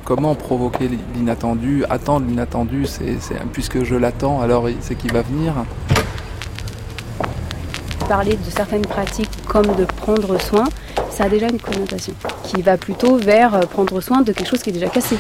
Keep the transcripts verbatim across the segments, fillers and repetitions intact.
comment provoquer l'inattendu, attendre l'inattendu, c'est, c'est, puisque je l'attends, alors c'est qu'il va venir. Parler de certaines pratiques comme de prendre soin, ça a déjà une connotation qui va plutôt vers prendre soin de quelque chose qui est déjà cassé.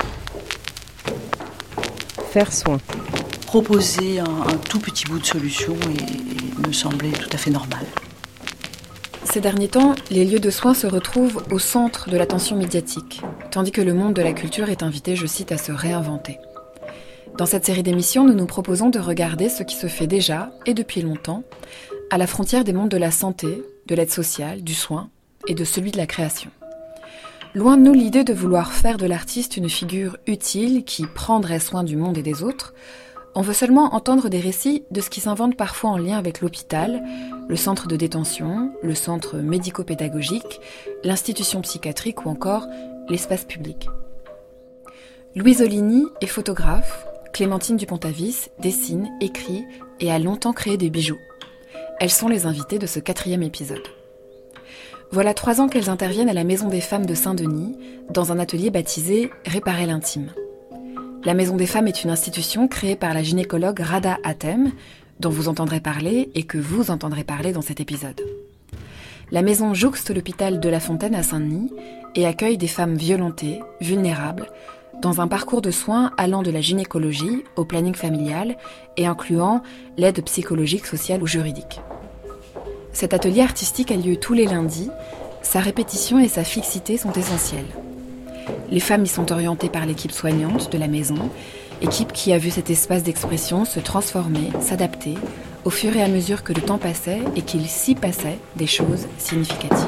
Faire soin. Proposer un, un tout petit bout de solution et, et me semblait tout à fait normal. Ces derniers temps, les lieux de soins se retrouvent au centre de l'attention médiatique, tandis que le monde de la culture est invité, je cite, à se réinventer. Dans cette série d'émissions, nous nous proposons de regarder ce qui se fait déjà, et depuis longtemps, à la frontière des mondes de la santé, de l'aide sociale, du soin et de celui de la création. Loin de nous l'idée de vouloir faire de l'artiste une figure utile qui prendrait soin du monde et des autres, on veut seulement entendre des récits de ce qui s'invente parfois en lien avec l'hôpital, le centre de détention, le centre médico-pédagogique, l'institution psychiatrique ou encore l'espace public. Louise Oligny est photographe, Clémentine Dupont-Avis dessine, écrit et a longtemps créé des bijoux. Elles sont les invitées de ce quatrième épisode. Voilà trois ans qu'elles interviennent à la Maison des Femmes de Saint-Denis, dans un atelier baptisé « Réparer l'intime ». La Maison des Femmes est une institution créée par la gynécologue Rada Hatem, dont vous entendrez parler et que vous entendrez parler dans cet épisode. La maison jouxte l'hôpital de La Fontaine à Saint-Denis et accueille des femmes violentées, vulnérables, dans un parcours de soins allant de la gynécologie au planning familial et incluant l'aide psychologique, sociale ou juridique. Cet atelier artistique a lieu tous les lundis. Sa répétition et sa fixité sont essentielles. Les femmes y sont orientées par l'équipe soignante de la maison, équipe qui a vu cet espace d'expression se transformer, s'adapter, au fur et à mesure que le temps passait et qu'il s'y passait des choses significatives.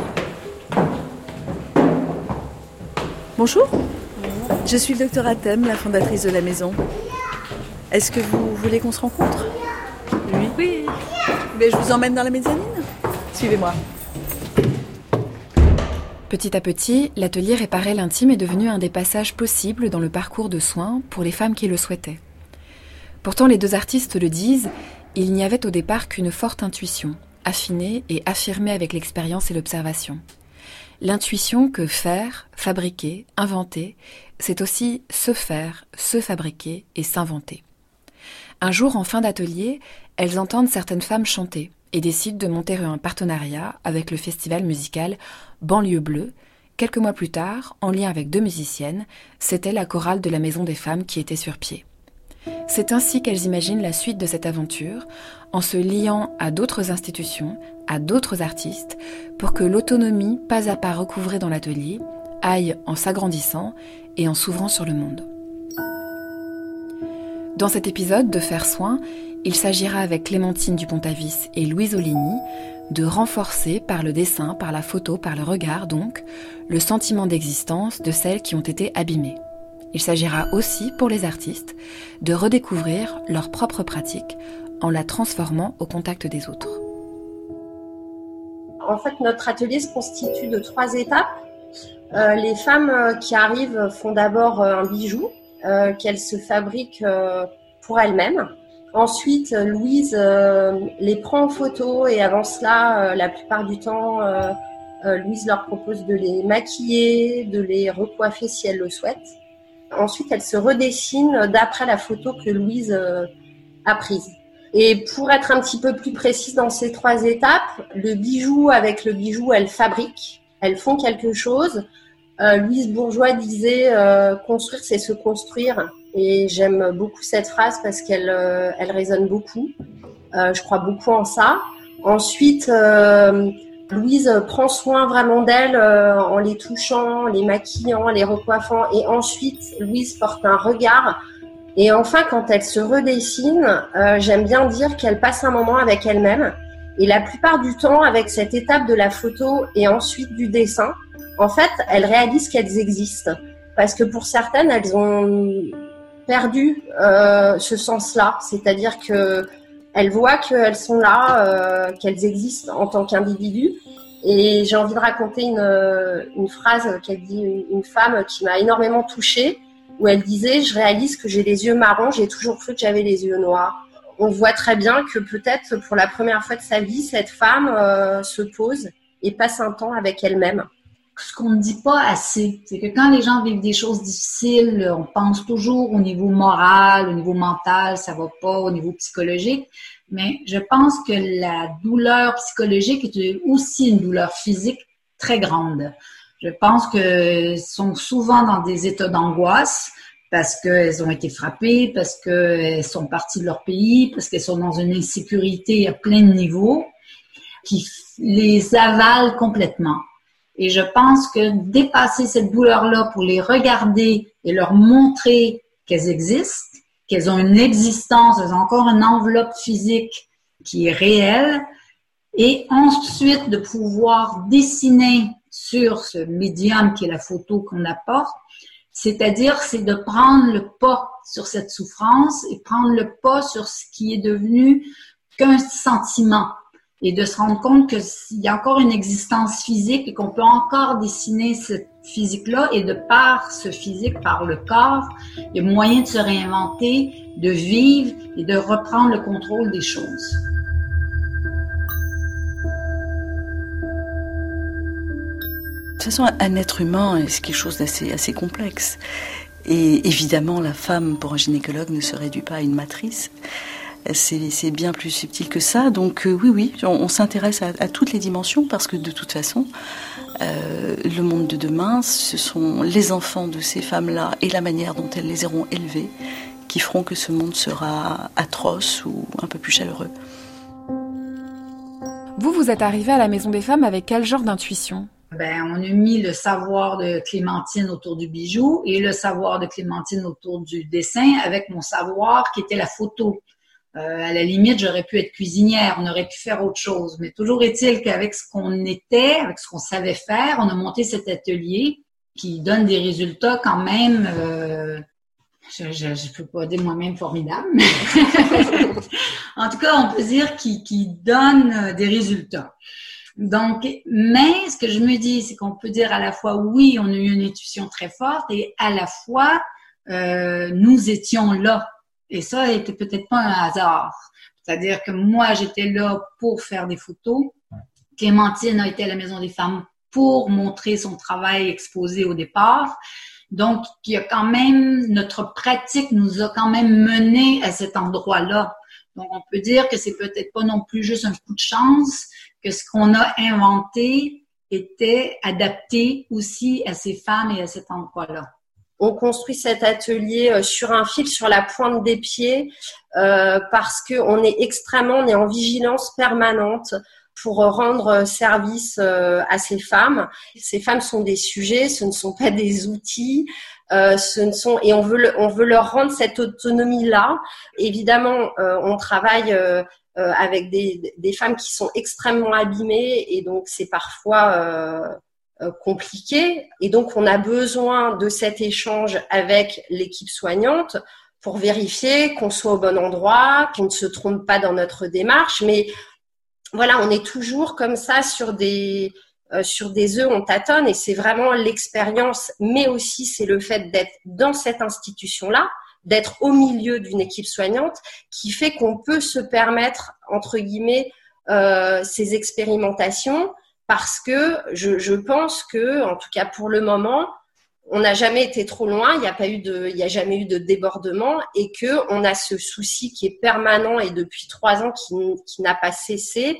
Bonjour, je suis le docteur Hatem, la fondatrice de la maison. Est-ce que vous voulez qu'on se rencontre ? Oui. Oui. Mais je vous emmène dans la mezzanine ? Suivez-moi. Petit à petit, l'atelier Réparer l'intime est devenu un des passages possibles dans le parcours de soins pour les femmes qui le souhaitaient. Pourtant, les deux artistes le disent, il n'y avait au départ qu'une forte intuition, affinée et affirmée avec l'expérience et l'observation. L'intuition que faire, fabriquer, inventer, c'est aussi se faire, se fabriquer et s'inventer. Un jour, en fin d'atelier, elles entendent certaines femmes chanter et décident de monter un partenariat avec le festival musical Banlieue Bleue. Quelques mois plus tard, en lien avec deux musiciennes, c'était la chorale de la Maison des Femmes qui était sur pied. C'est ainsi qu'elles imaginent la suite de cette aventure, en se liant à d'autres institutions, à d'autres artistes, pour que l'autonomie, pas à pas recouvrée dans l'atelier, aille en s'agrandissant et en s'ouvrant sur le monde. Dans cet épisode de Faire soin, il s'agira avec Clémentine Dupont-Avis et Louise Oligny de renforcer par le dessin, par la photo, par le regard donc, le sentiment d'existence de celles qui ont été abîmées. Il s'agira aussi pour les artistes de redécouvrir leur propre pratique en la transformant au contact des autres. En fait, notre atelier se constitue de trois étapes. Euh, les femmes qui arrivent font d'abord un bijou euh, qu'elles se fabriquent euh, pour elles-mêmes. Ensuite, Louise euh, les prend en photo et avant cela, euh, la plupart du temps, euh, euh, Louise leur propose de les maquiller, de les recoiffer si elles le souhaitent. Ensuite, elle se redessine d'après la photo que Louise euh, a prise. Et pour être un petit peu plus précise dans ces trois étapes, le bijou avec le bijou, elles fabriquent, elles font quelque chose. Euh, Louise Bourgeois disait euh, « construire, c'est se construire ». Et j'aime beaucoup cette phrase parce qu'elle euh, elle résonne beaucoup. Euh, je crois beaucoup en ça. Ensuite, euh, Louise prend soin vraiment d'elles euh, en les touchant, les maquillant, les recoiffant. Et ensuite, Louise porte un regard. Et enfin, quand elle se redessine, euh, j'aime bien dire qu'elle passe un moment avec elle-même. Et la plupart du temps, avec cette étape de la photo et ensuite du dessin, en fait, elles réalisent qu'elles existent. Parce que pour certaines, elles ont perdu euh, ce sens-là. C'est-à-dire que elles voient qu'elles sont là, euh, qu'elles existent en tant qu'individus. Et j'ai envie de raconter une, une phrase qu'elle dit, une, une femme qui m'a énormément touchée, où elle disait « Je réalise que j'ai les yeux marrons, j'ai toujours cru que j'avais les yeux noirs ». On voit très bien que peut-être pour la première fois de sa vie, cette femme euh, se pose et passe un temps avec elle-même. ce qu'on ne dit pas assez. C'est que quand les gens vivent des choses difficiles, on pense toujours au niveau moral, au niveau mental, ça va pas, au niveau psychologique. Mais je pense que la douleur psychologique est aussi une douleur physique très grande. Je pense qu'elles sont souvent dans des états d'angoisse parce qu'elles ont été frappées, parce qu'elles sont parties de leur pays, parce qu'elles sont dans une insécurité à plein de niveaux qui les avale complètement. Et je pense que dépasser cette douleur-là pour les regarder et leur montrer qu'elles existent, qu'elles ont une existence, elles ont encore une enveloppe physique qui est réelle, et ensuite de pouvoir dessiner sur ce médium qui est la photo qu'on apporte, c'est-à-dire c'est de prendre le pas sur cette souffrance et prendre le pas sur ce qui est devenu qu'un sentiment. Et de se rendre compte qu'il y a encore une existence physique et qu'on peut encore dessiner cette physique-là. Et de par ce physique, par le corps, il y a moyen de se réinventer, de vivre et de reprendre le contrôle des choses. De toute façon, un être humain, c'est quelque chose d'assez assez complexe. Et évidemment, la femme, pour un gynécologue, ne se réduit pas à une matrice. C'est, c'est bien plus subtil que ça. Donc euh, oui, oui, on, on s'intéresse à, à toutes les dimensions parce que de toute façon, euh, le monde de demain, ce sont les enfants de ces femmes-là et la manière dont elles les auront élevées qui feront que ce monde sera atroce ou un peu plus chaleureux. Vous, vous êtes arrivée à la Maison des Femmes avec quel genre d'intuition ? Ben, on a mis le savoir de Clémentine autour du bijou et le savoir de Clémentine autour du dessin avec mon savoir qui était la photo. Euh, à la limite, j'aurais pu être cuisinière, on aurait pu faire autre chose. Mais toujours est-il qu'avec ce qu'on était, avec ce qu'on savait faire, on a monté cet atelier qui donne des résultats quand même, euh, je, je, je peux pas dire moi-même formidable, mais en tout cas, on peut dire qui, qui donne des résultats. Donc, mais ce que je me dis, c'est qu'on peut dire à la fois oui, on a eu une intuition très forte et à la fois, euh, nous étions là. Et ça n'était peut-être pas un hasard. C'est-à-dire que moi, j'étais là pour faire des photos. Clémentine a été à la Maison des Femmes pour montrer son travail exposé au départ. Donc, il y a quand même, notre pratique nous a quand même mené à cet endroit-là. Donc, on peut dire que c'est peut-être pas non plus juste un coup de chance, que ce qu'on a inventé était adapté aussi à ces femmes et à cet endroit-là. On construit cet atelier sur un fil, sur la pointe des pieds, euh, parce qu'on est extrêmement, on est en vigilance permanente pour rendre service euh, à ces femmes. Ces femmes sont des sujets, ce ne sont pas des outils. Euh, ce ne sont et on veut le, on veut leur rendre cette autonomie-là. Évidemment, euh, on travaille euh, euh, avec des, des femmes qui sont extrêmement abîmées et donc c'est parfois euh, compliqué et donc on a besoin de cet échange avec l'équipe soignante pour vérifier qu'on soit au bon endroit, qu'on ne se trompe pas dans notre démarche. Mais voilà, on est toujours comme ça sur des euh, sur des œufs, on tâtonne et c'est vraiment l'expérience, mais aussi c'est le fait d'être dans cette institution-là, d'être au milieu d'une équipe soignante qui fait qu'on peut se permettre entre guillemets euh, ces expérimentations. Parce que je, je pense que, en tout cas pour le moment, on n'a jamais été trop loin, il n'y a pas eu de, il n'y a jamais eu de débordement et que on a ce souci qui est permanent et depuis trois ans qui, qui n'a pas cessé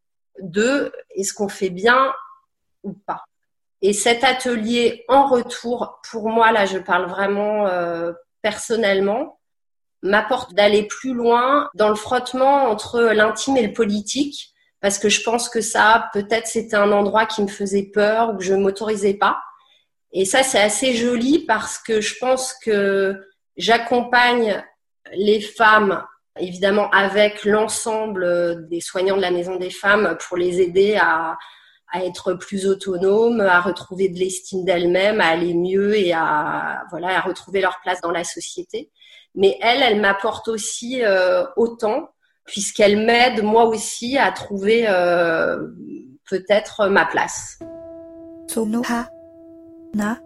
de est-ce qu'on fait bien ou pas. Et cet atelier en retour, pour moi là, je parle vraiment euh, personnellement, m'apporte d'aller plus loin dans le frottement entre l'intime et le politique. Parce que je pense que ça, peut-être, c'était un endroit qui me faisait peur ou que je ne m'autorisais pas. Et ça, c'est assez joli parce que je pense que j'accompagne les femmes, évidemment, avec l'ensemble des soignants de la Maison des Femmes pour les aider à, à être plus autonomes, à retrouver de l'estime d'elles-mêmes, à aller mieux et à, voilà, à retrouver leur place dans la société. Mais elles, elles m'apportent aussi euh, autant puisqu'elle m'aide moi aussi à trouver euh, peut-être ma place.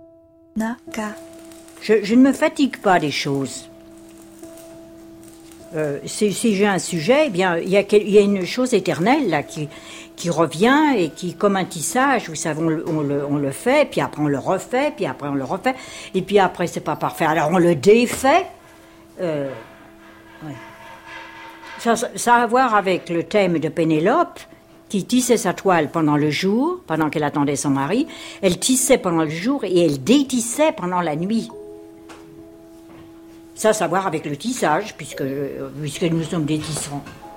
Je, je ne me fatigue pas des choses. Euh, si, si j'ai un sujet, eh bien, il y a, il y a une chose éternelle là qui, qui revient et qui, comme un tissage, vous savez, on, le, on, le, on le fait, puis après on le refait, puis après on le refait, et puis après c'est pas parfait, alors on le défait. Euh, ouais. ça, ça a à voir avec le thème de Pénélope, qui tissait sa toile pendant le jour, pendant qu'elle attendait son mari. Elle tissait pendant le jour et elle détissait pendant la nuit. Ça, ça a à voir avec le tissage, puisque, puisque nous sommes des tisserands.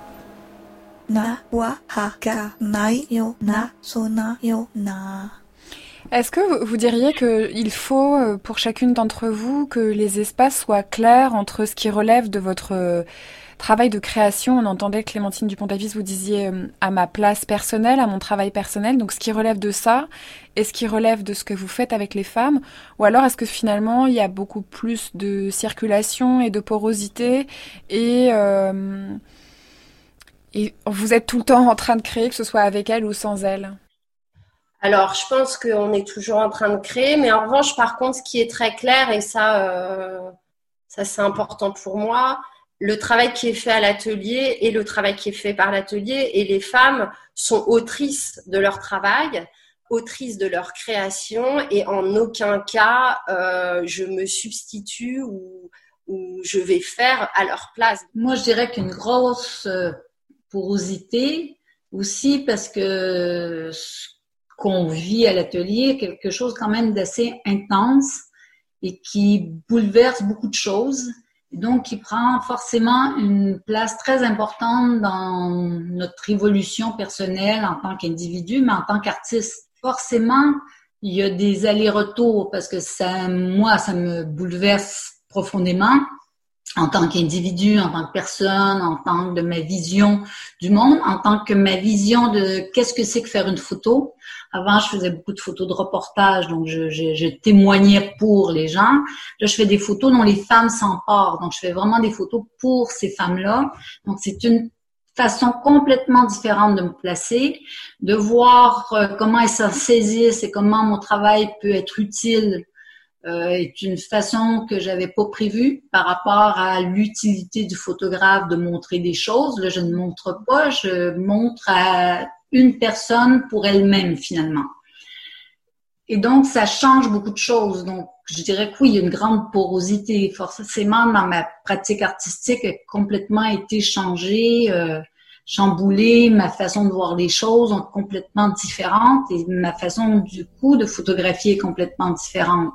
Est-ce que vous diriez qu'il faut, pour chacune d'entre vous, que les espaces soient clairs entre ce qui relève de votre travail de création? On entendait Clémentine Dupont-Davis, vous disiez à ma place personnelle, à mon travail personnel, donc ce qui relève de ça et ce qui relève de ce que vous faites avec les femmes, ou alors est-ce que finalement il y a beaucoup plus de circulation et de porosité et, euh, et vous êtes tout le temps en train de créer, que ce soit avec elles ou sans elles? Alors, je pense qu'on est toujours en train de créer, mais en revanche, par contre, ce qui est très clair, et ça, euh, ça c'est important pour moi, le travail qui est fait à l'atelier et le travail qui est fait par l'atelier, et les femmes sont autrices de leur travail, autrices de leur création, et en aucun cas euh, je me substitue ou, ou je vais faire à leur place. Moi, je dirais qu'une grosse porosité aussi, parce que ce qu'on vit à l'atelier est quelque chose quand même d'assez intense et qui bouleverse beaucoup de choses. Donc, qui prend forcément une place très importante dans notre évolution personnelle en tant qu'individu, mais en tant qu'artiste. Forcément, il y a des allers-retours parce que ça, moi, ça me bouleverse profondément en tant qu'individu, en tant que personne, en tant que de ma vision du monde, en tant que ma vision de qu'est-ce que c'est que faire une photo. Avant, je faisais beaucoup de photos de reportage, donc je, je, je témoignais pour les gens. Là, je fais des photos dont les femmes s'emparent, donc je fais vraiment des photos pour ces femmes-là. Donc, c'est une façon complètement différente de me placer, de voir euh, comment elles s'en saisissent et comment mon travail peut être utile euh, est une façon que j'avais pas prévue par rapport à l'utilité du photographe de montrer des choses. Là, je ne montre pas, je montre à une personne pour elle-même, finalement. Et donc, ça change beaucoup de choses. Donc, je dirais que oui, il y a une grande porosité. Forcément, dans ma pratique artistique, a complètement été changée, euh, chamboulée. Ma façon de voir les choses est complètement différente et ma façon, du coup, de photographier est complètement différente.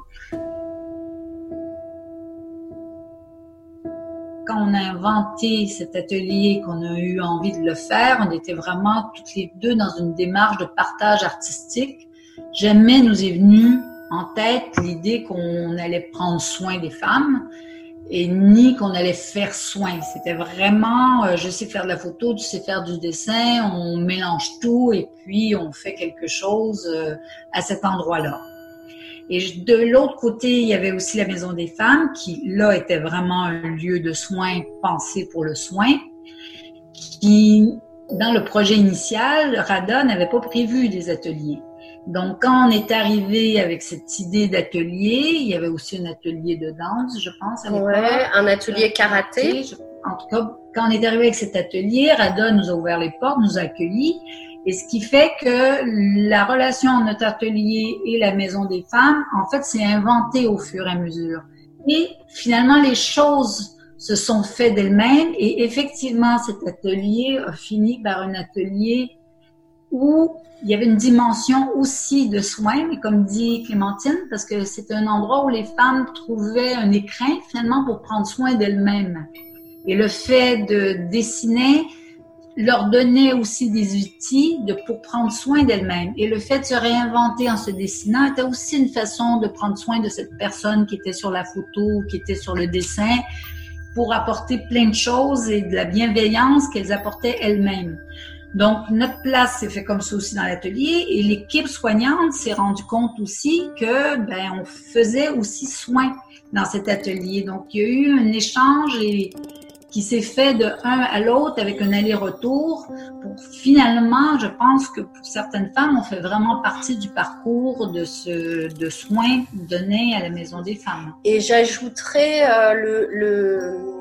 Quand on a inventé cet atelier, qu'on a eu envie de le faire, on était vraiment toutes les deux dans une démarche de partage artistique. Jamais nous est venue en tête l'idée qu'on allait prendre soin des femmes et ni qu'on allait faire soin. C'était vraiment, euh, je sais faire de la photo, tu sais faire du dessin, on mélange tout et puis on fait quelque chose euh, à cet endroit-là. Et de l'autre côté, il y avait aussi la Maison des femmes qui, là, était vraiment un lieu de soins pensé pour le soin, qui, dans le projet initial, Rada n'avait pas prévu des ateliers. Donc, quand on est arrivé avec cette idée d'atelier, il y avait aussi un atelier de danse, je pense, à l'époque. Ouais, un atelier karaté. En tout cas, quand on est arrivé avec cet atelier, Rada nous a ouvert les portes, nous a accueillis. Et ce qui fait que la relation entre notre atelier et la Maison des femmes, en fait, s'est inventée au fur et à mesure. Et finalement, les choses se sont faites d'elles-mêmes. Et effectivement, cet atelier a fini par un atelier où il y avait une dimension aussi de soins, mais comme dit Clémentine, parce que c'est un endroit où les femmes trouvaient un écrin, finalement, pour prendre soin d'elles-mêmes. Et le fait de dessiner leur donnait aussi des outils de, pour prendre soin d'elle-même. Et le fait de se réinventer en se dessinant était aussi une façon de prendre soin de cette personne qui était sur la photo, qui était sur le dessin, pour apporter plein de choses et de la bienveillance qu'elles apportaient elles-mêmes. Donc, notre place s'est fait comme ça aussi dans l'atelier et l'équipe soignante s'est rendu compte aussi que, ben, on faisait aussi soin dans cet atelier. Donc, il y a eu un échange et qui s'est fait de un à l'autre avec un aller-retour pour finalement, je pense que pour certaines femmes, on fait vraiment partie du parcours de ce de soins donnés à la Maison des femmes. Et j'ajouterais euh, le, le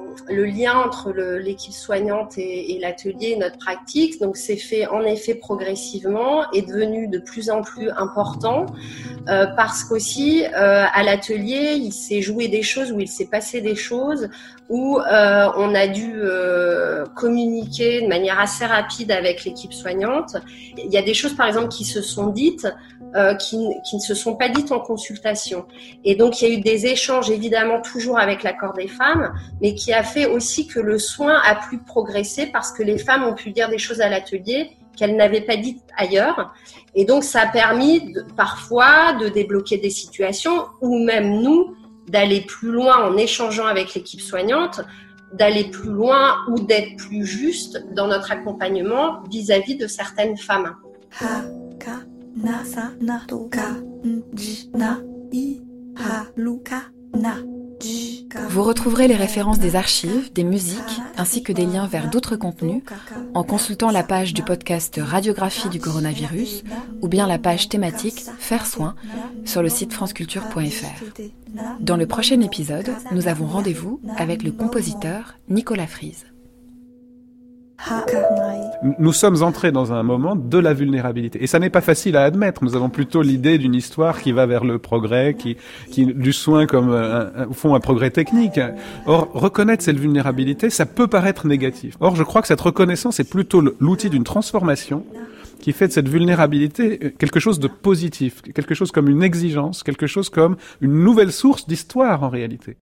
le lien entre le, l'équipe soignante et, et l'atelier, notre pratique. Donc, c'est fait en effet progressivement, est devenu de plus en plus important euh, parce qu'aussi euh, à l'atelier, il s'est joué des choses, où il s'est passé des choses, où euh, on a dû euh, communiquer de manière assez rapide avec l'équipe soignante. Il y a des choses, par exemple, qui se sont dites, euh, qui, qui ne se sont pas dites en consultation. Et donc, il y a eu des échanges, évidemment, toujours avec l'accord des femmes, mais qui a fait aussi que le soin a pu progresser parce que les femmes ont pu dire des choses à l'atelier qu'elles n'avaient pas dites ailleurs. Et donc, ça a permis de, parfois de débloquer des situations, ou même nous, d'aller plus loin en échangeant avec l'équipe soignante, d'aller plus loin ou d'être plus juste dans notre accompagnement vis-à-vis de certaines femmes. Vous retrouverez les références des archives, des musiques, ainsi que des liens vers d'autres contenus en consultant la page du podcast Radiographie du coronavirus ou bien la page thématique Faire soin sur le site franceculture point f r. Dans le prochain épisode, nous avons rendez-vous avec le compositeur Nicolas Frise. Nous sommes entrés dans un moment de la vulnérabilité. Et ça n'est pas facile à admettre. Nous avons plutôt l'idée d'une histoire qui va vers le progrès, qui, qui du soin comme, un, un, au fond, un progrès technique. Or, reconnaître cette vulnérabilité, ça peut paraître négatif. Or, je crois que cette reconnaissance est plutôt l'outil d'une transformation qui fait de cette vulnérabilité quelque chose de positif, quelque chose comme une exigence, quelque chose comme une nouvelle source d'histoire en réalité.